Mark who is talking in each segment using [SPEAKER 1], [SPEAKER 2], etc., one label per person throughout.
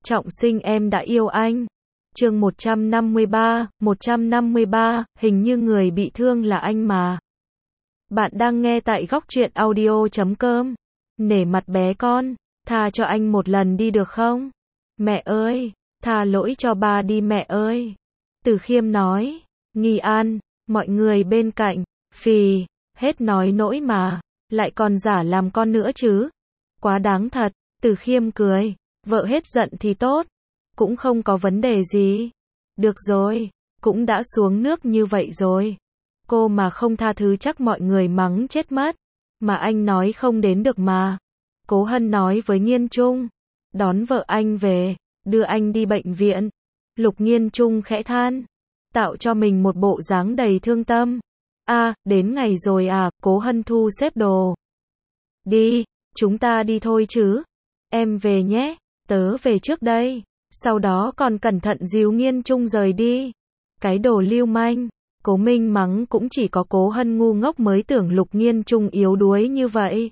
[SPEAKER 1] Trọng sinh em đã yêu anh. Chương 153, hình như người bị thương là anh mà. Bạn đang nghe tại góc truyện audio.com. Nể mặt bé con, tha cho anh một lần đi được không? Mẹ ơi, tha lỗi cho ba đi mẹ ơi. Từ Khiêm nói. Nghi An, mọi người bên cạnh, phì, hết nói nỗi mà, lại còn giả làm con nữa chứ. Quá đáng thật, Từ Khiêm cười, vợ hết giận thì tốt, cũng không có vấn đề gì. Được rồi, cũng đã xuống nước như vậy rồi. Cô mà không tha thứ chắc mọi người mắng chết mất. Mà anh nói không đến được mà. Cố Hân nói với Nghiên Trung, đón vợ anh về, đưa anh đi bệnh viện. Lục Nghiên Trung khẽ than, tạo cho mình một bộ dáng đầy thương tâm. Đến ngày rồi à, Cố Hân thu xếp đồ. Đi, chúng ta đi thôi chứ. Em về nhé, tớ về trước đây. Sau đó còn cẩn thận dìu Nghiên Trung rời đi. Cái đồ lưu manh. Cố Minh mắng cũng chỉ có Cố Hân ngu ngốc mới tưởng Lục Nghiên Trung yếu đuối như vậy.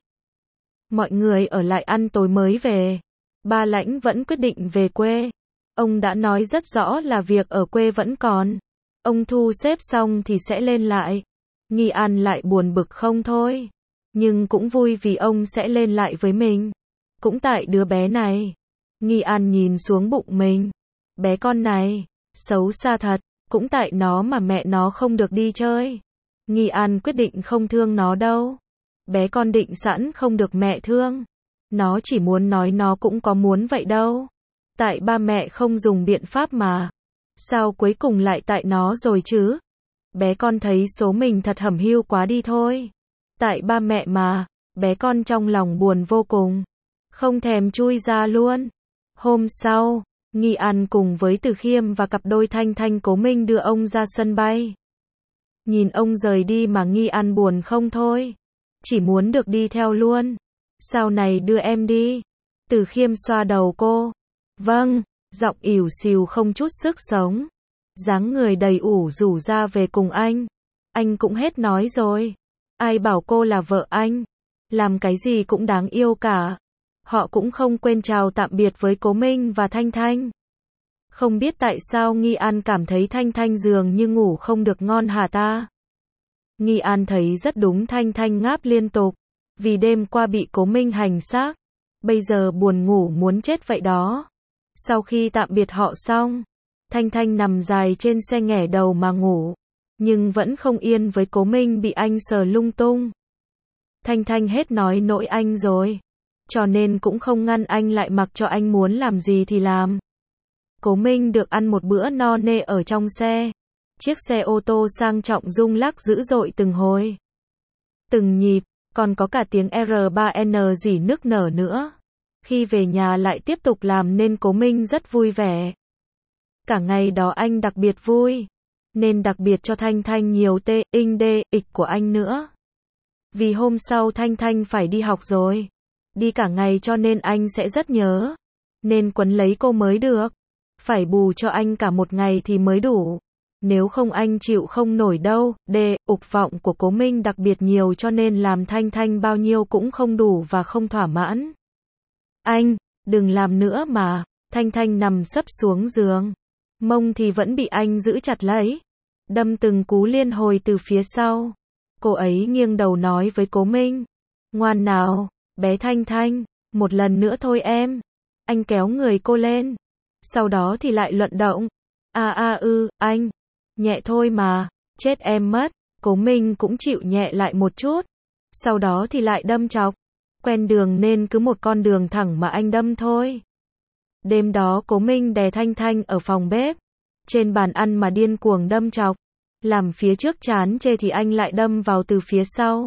[SPEAKER 1] Mọi người ở lại ăn tối mới về. Ba Lãnh vẫn quyết định về quê. Ông đã nói rất rõ là việc ở quê vẫn còn. Ông thu xếp xong thì sẽ lên lại. Nghi An lại buồn bực không thôi. Nhưng cũng vui vì ông sẽ lên lại với mình. Cũng tại đứa bé này. Nghi An nhìn xuống bụng mình. Bé con này, xấu xa thật. Cũng tại nó mà mẹ nó không được đi chơi. Nghi An quyết định không thương nó đâu. Bé con định sẵn không được mẹ thương. Nó chỉ muốn nói nó cũng có muốn vậy đâu. Tại ba mẹ không dùng biện pháp mà. Sao cuối cùng lại tại nó rồi chứ? Bé con thấy số mình thật hẩm hiu quá đi thôi. Tại ba mẹ mà, bé con trong lòng buồn vô cùng. Không thèm chui ra luôn. Hôm sau, Nghi An cùng với Từ Khiêm và cặp đôi Thanh Thanh Cố Minh đưa ông ra sân bay. Nhìn ông rời đi mà Nghi An buồn không thôi. Chỉ muốn được đi theo luôn. Sau này đưa em đi. Từ Khiêm xoa đầu cô. Vâng, giọng ỉu xìu không chút sức sống. Dáng người đầy ủ rủ ra về cùng anh. Anh cũng hết nói rồi. Ai bảo cô là vợ anh. Làm cái gì cũng đáng yêu cả. Họ cũng không quên chào tạm biệt với Cố Minh và Thanh Thanh. Không biết tại sao Nghi An cảm thấy Thanh Thanh dường như ngủ không được ngon hả ta? Nghi An thấy rất đúng, Thanh Thanh ngáp liên tục. Vì đêm qua bị Cố Minh hành xác. Bây giờ buồn ngủ muốn chết vậy đó. Sau khi tạm biệt họ xong, Thanh Thanh nằm dài trên xe nghẻ đầu mà ngủ. Nhưng vẫn không yên với Cố Minh bị anh sờ lung tung. Thanh Thanh hết nói nỗi anh rồi. Cho nên cũng không ngăn anh lại, mặc cho anh muốn làm gì thì làm. Cố Minh được ăn một bữa no nê ở trong xe. Chiếc xe ô tô sang trọng rung lắc dữ dội từng hồi. Từng nhịp, còn có cả tiếng R3N rỉ nức nở nữa. Khi về nhà lại tiếp tục làm nên Cố Minh rất vui vẻ. Cả ngày đó anh đặc biệt vui. Nên đặc biệt cho Thanh Thanh nhiều inh đê, ịch của anh nữa. Vì hôm sau Thanh Thanh phải đi học rồi. Đi cả ngày cho nên anh sẽ rất nhớ. Nên quấn lấy cô mới được. Phải bù cho anh cả một ngày thì mới đủ. Nếu không anh chịu không nổi đâu. Ục vọng của Cố Minh đặc biệt nhiều cho nên làm Thanh Thanh bao nhiêu cũng không đủ và không thỏa mãn. Anh, đừng làm nữa mà. Thanh Thanh nằm sấp xuống giường. Mông thì vẫn bị anh giữ chặt lấy. Đâm từng cú liên hồi từ phía sau. Cô ấy nghiêng đầu nói với Cố Minh. Ngoan nào, bé Thanh Thanh, một lần nữa thôi em. Anh kéo người cô lên. Sau đó thì lại luận động. Anh. Nhẹ thôi mà, chết em mất. Cố Minh cũng chịu nhẹ lại một chút. Sau đó thì lại đâm chọc. Quen đường nên cứ một con đường thẳng mà anh đâm thôi. Đêm đó Cố Minh đè Thanh Thanh ở phòng bếp. Trên bàn ăn mà điên cuồng đâm chọc. Làm phía trước chán chê thì anh lại đâm vào từ phía sau.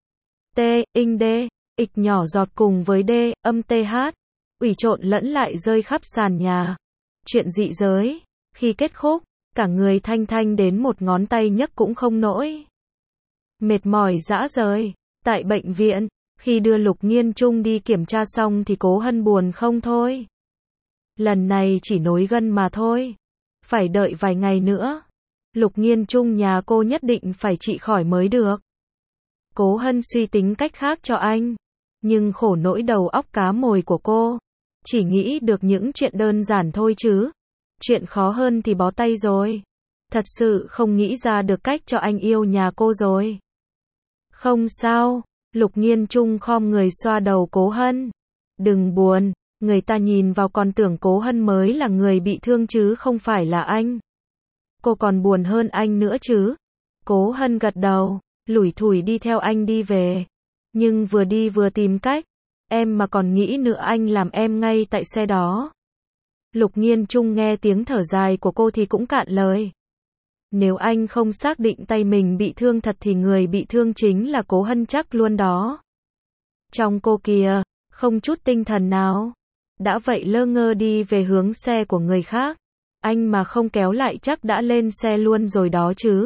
[SPEAKER 1] Inh đê, ịch nhỏ giọt cùng với âm th. Ủy trộn lẫn lại rơi khắp sàn nhà. Chuyện dị giới. Khi kết khúc, cả người Thanh Thanh đến một ngón tay nhấc cũng không nổi. Mệt mỏi rã rời. Tại bệnh viện, khi đưa Lục Nghiên Trung đi kiểm tra xong thì Cố Hân buồn không thôi. Lần này chỉ nối gân mà thôi. Phải đợi vài ngày nữa. Lục Nghiên Trung nhà cô nhất định phải trị khỏi mới được. Cố Hân suy tính cách khác cho anh. Nhưng khổ nỗi đầu óc cá mồi của cô. chỉ nghĩ được những chuyện đơn giản thôi chứ. Chuyện khó hơn thì bó tay rồi. Thật sự không nghĩ ra được cách cho anh yêu nhà cô rồi. Không sao, Lục Nghiên Trung khom người xoa đầu Cố Hân. Đừng buồn, người ta nhìn vào còn tưởng Cố Hân mới là người bị thương chứ không phải là anh. Cô còn buồn hơn anh nữa chứ. Cố Hân gật đầu, lủi thủi đi theo anh đi về. Nhưng vừa đi vừa tìm cách. Em mà còn nghĩ nữa anh làm em ngay tại xe đó. Lục Nghiên Trung nghe tiếng thở dài của cô thì cũng cạn lời. Nếu anh không xác định tay mình bị thương thật thì người bị thương chính là Cố Hân chắc luôn đó. Trong cô kìa, không chút tinh thần nào. Đã vậy lơ ngơ đi về hướng xe của người khác. Anh mà không kéo lại chắc đã lên xe luôn rồi đó chứ.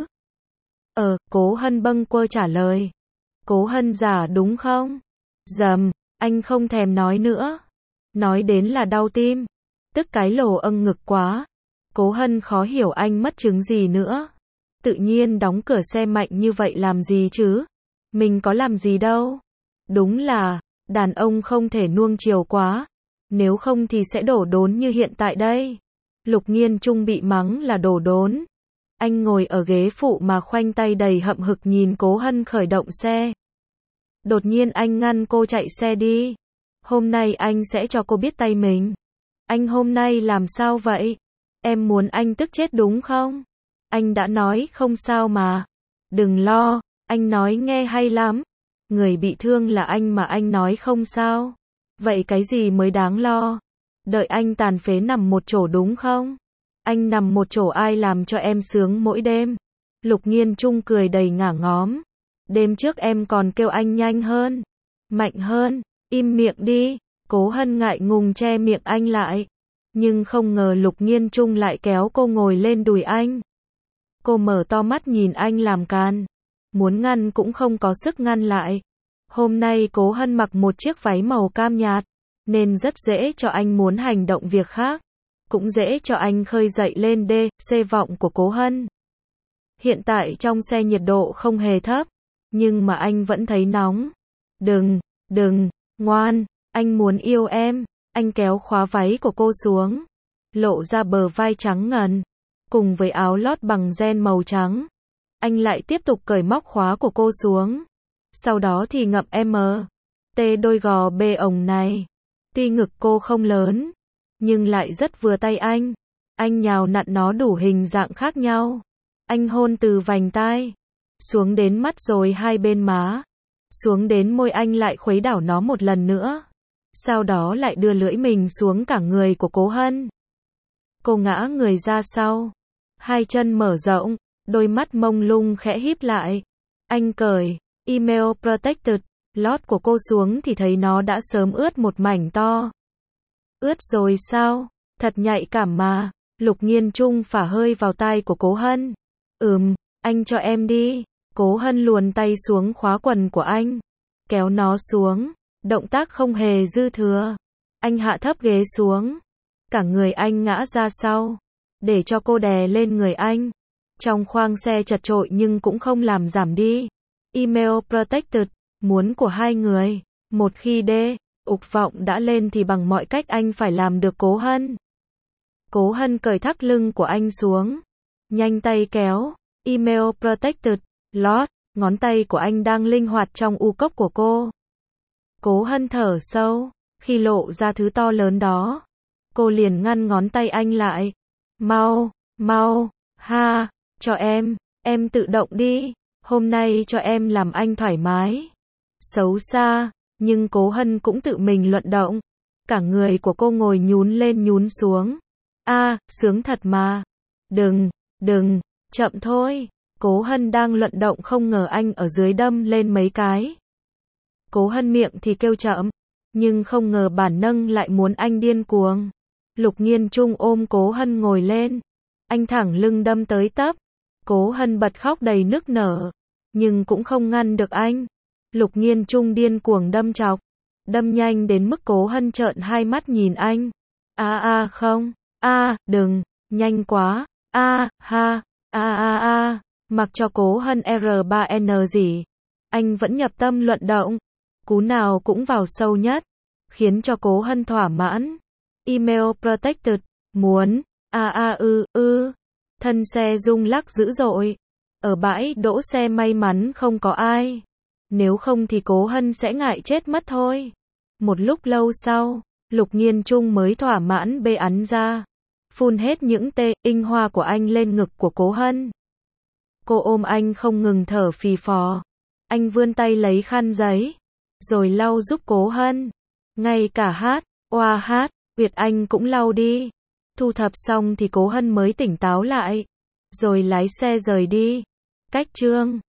[SPEAKER 1] Cố Hân bâng quơ trả lời. Cố Hân giả đúng không? Dầm, anh không thèm nói nữa. Nói đến là đau tim. Tức cái lồ âng ngực quá. Cố Hân khó hiểu anh mất trứng gì nữa. Tự nhiên đóng cửa xe mạnh như vậy làm gì chứ? Mình có làm gì đâu. Đúng là, đàn ông không thể nuông chiều quá. Nếu không thì sẽ đổ đốn như hiện tại đây. Lục Nghiên Trung bị mắng là đổ đốn. Anh ngồi ở ghế phụ mà khoanh tay đầy hậm hực nhìn Cố Hân khởi động xe. Đột nhiên anh ngăn cô chạy xe đi. Hôm nay anh sẽ cho cô biết tay mình. Anh hôm nay làm sao vậy? Em muốn anh tức chết đúng không? Anh đã nói không sao mà. Đừng lo, anh nói nghe hay lắm. Người bị thương là anh mà anh nói không sao. Vậy cái gì mới đáng lo? Đợi anh tàn phế nằm một chỗ đúng không? Anh nằm một chỗ ai làm cho em sướng mỗi đêm? Lục Nghiên Trung cười đầy ngả ngóm. Đêm trước em còn kêu anh nhanh hơn, mạnh hơn, im miệng đi. Cố Hân ngại ngùng che miệng anh lại. Nhưng không ngờ Lục Nghiên Trung lại kéo cô ngồi lên đùi anh. Cô mở to mắt nhìn anh làm càn. Muốn ngăn cũng không có sức ngăn lại. Hôm nay Cố Hân mặc một chiếc váy màu cam nhạt, nên rất dễ cho anh muốn hành động việc khác. Cũng dễ cho anh khơi dậy lên C vọng của Cố Hân. Hiện tại trong xe nhiệt độ không hề thấp, nhưng mà anh vẫn thấy nóng. Đừng, ngoan, anh muốn yêu em. Anh kéo khóa váy của cô xuống, lộ ra bờ vai trắng ngần, cùng với áo lót bằng ren màu trắng. Anh lại tiếp tục cởi móc khóa của cô xuống. Sau đó thì ngậm đôi gò bê ổng này. Tuy ngực cô không lớn, nhưng lại rất vừa tay anh. Anh nhào nặn nó đủ hình dạng khác nhau. Anh hôn từ vành tai xuống đến mắt rồi hai bên má, xuống đến môi anh lại khuấy đảo nó một lần nữa. Sau đó lại đưa lưỡi mình xuống cả người của Cố Hân. Cô ngã người ra sau, hai chân mở rộng, đôi mắt mông lung khẽ híp lại. Anh cởi Email Protected lót của cô xuống thì thấy nó đã sớm ướt một mảnh to. Ướt rồi sao? Thật nhạy cảm mà. Lục Nghiên Trung phả hơi vào tai của Cố Hân. Anh cho em đi. Cố Hân luồn tay xuống khóa quần của anh, kéo nó xuống. Động tác không hề dư thừa. Anh hạ thấp ghế xuống, cả người anh ngã ra sau, để cho cô đè lên người anh. Trong khoang xe chật chội nhưng cũng không làm giảm đi Email Protected muốn của hai người. Một khi ục vọng đã lên thì bằng mọi cách anh phải làm được. Cố Hân. Cố Hân cởi thắt lưng của anh xuống, nhanh tay kéo Email Protected lót. Ngón tay của anh đang linh hoạt trong u cốc của cô. Cố Hân thở sâu, khi lộ ra thứ to lớn đó, cô liền ngăn ngón tay anh lại. Mau, cho em tự động đi, hôm nay cho em làm anh thoải mái. Xấu xa, nhưng Cố Hân cũng tự mình luận động. Cả người của cô ngồi nhún lên nhún xuống. Sướng thật mà. Đừng, chậm thôi. Cố Hân đang luận động không ngờ anh ở dưới đâm lên mấy cái. Cố Hân miệng thì kêu chậm, nhưng không ngờ bản năng lại muốn anh điên cuồng. Lục Nghiên Trung ôm Cố Hân ngồi lên. Anh thẳng lưng đâm tới tấp. Cố Hân bật khóc đầy nức nở, nhưng cũng không ngăn được anh. Lục Nghiên Trung điên cuồng đâm chọc. Đâm nhanh đến mức Cố Hân trợn hai mắt nhìn anh. Không. Đừng. Nhanh quá. Mặc cho Cố Hân R3N gì, anh vẫn nhập tâm luận động. Cú nào cũng vào sâu nhất, khiến cho Cố Hân thỏa mãn. Email protected. Muốn. Thân xe rung lắc dữ dội. Ở bãi đỗ xe may mắn không có ai. Nếu không thì Cố Hân sẽ ngại chết mất thôi. Một lúc lâu sau, Lục Nhiên Trung mới thỏa mãn bê án ra. Phun hết những inh hoa của anh lên ngực của Cố Hân. Cô ôm anh không ngừng thở phì phò. Anh vươn tay lấy khăn giấy, rồi lau giúp Cố Hân. Ngay cả hát, Uyệt Anh cũng lau đi. Thu thập xong thì Cố Hân mới tỉnh táo lại. Rồi lái xe rời đi. Cách chương